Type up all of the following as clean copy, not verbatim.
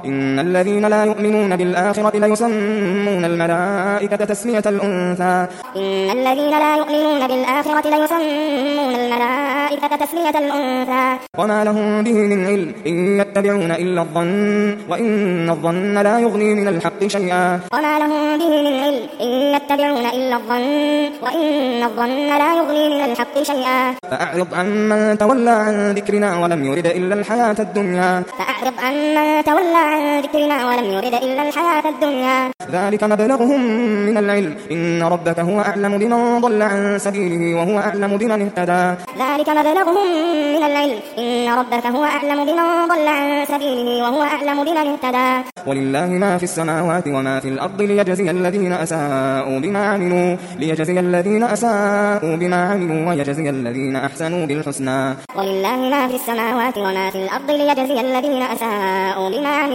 إن الذين لا يؤمنون بالآخرة ليسمون الملائكة تسمية الأنثى إن الذين لا يؤمنون بالآخرة ليسمون الملائكة تسمية الأنثى وما لهم به من علم إن يتبعون إلا الظن وإن الظن لا يغني من الحق شيئا وما لهم به من علم إن يتبعون إلا الظن وإن الظن لا يغني من الحق شيئا فأعرض عمن تولى عن ذكرنا ولم يرد إلا الحياة الدنيا فأعرض عمن تولى عن ذكرنا ولم يرد إلا الحياة الدنيا ذلك مبلغهم من العلم إن ربك هو أعلم بمن ضل عن سبيله وهو أعلم بمن اهتدى ذلك مبلغهم من العلم إن ربك هو أعلم بمن ضل عن سبيله وهو أعلم بمن اهتدى ولله ما في السماوات وما في الأرض ليجزي الذين أساءوا بما عملوا ويجزي الذين أحسنوا بالحسنى ولله ما في السماوات وما في الأرض ليجزي الذين أساءوا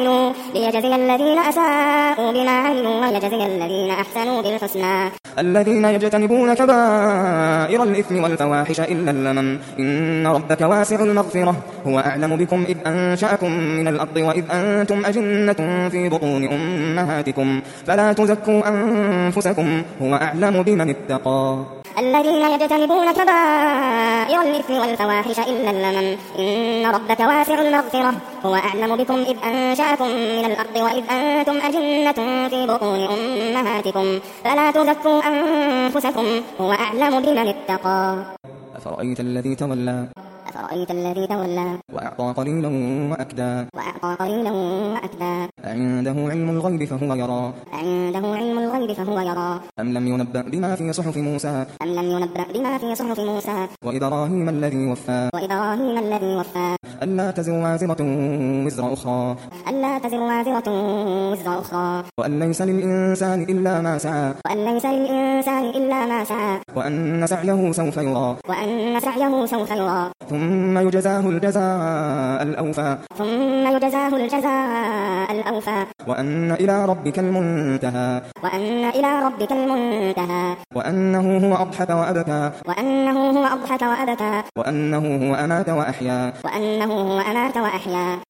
بما عملوا ويجزي الذين أحسنوا بالحسنى الذين يجتنبون كبائر الإثم والفواحش إلا اللمم إن ربك واسع المغفرة هو أعلم بكم إذ أنشأكم من الأرض وإذ أنتم أجنة في بطون أمهاتكم فلا تزكوا أنفسكم هو أعلم بمن اتقى الذين يجتنبون كبائر الإثم والفواحش إلا اللمم إن ربك واسع المغفرة هو أعلم بكم إذ أنشأكم من الأرض وإذ أنتم أجنة في بطون أمهاتكم فلا تزكوا أنفسكم هو أعلم بمن اتقى أفرأيت الذي تولى وأعطى قليلا وأكدى عنده علم الغيب فهو يرى أم لم ينبأ بما في صحف موسى وإبراهيم الذي وفى ألا تزر وازرة وزر أخرى وأن ليس للإنسان إلا ما سعى وأن سعيه سوف يرى ثم يجزاه الجزاء الأوفى وأن إلى ربك المنتهى وأنه هو أضحك وأبكى وأنه هو أمات وأحيا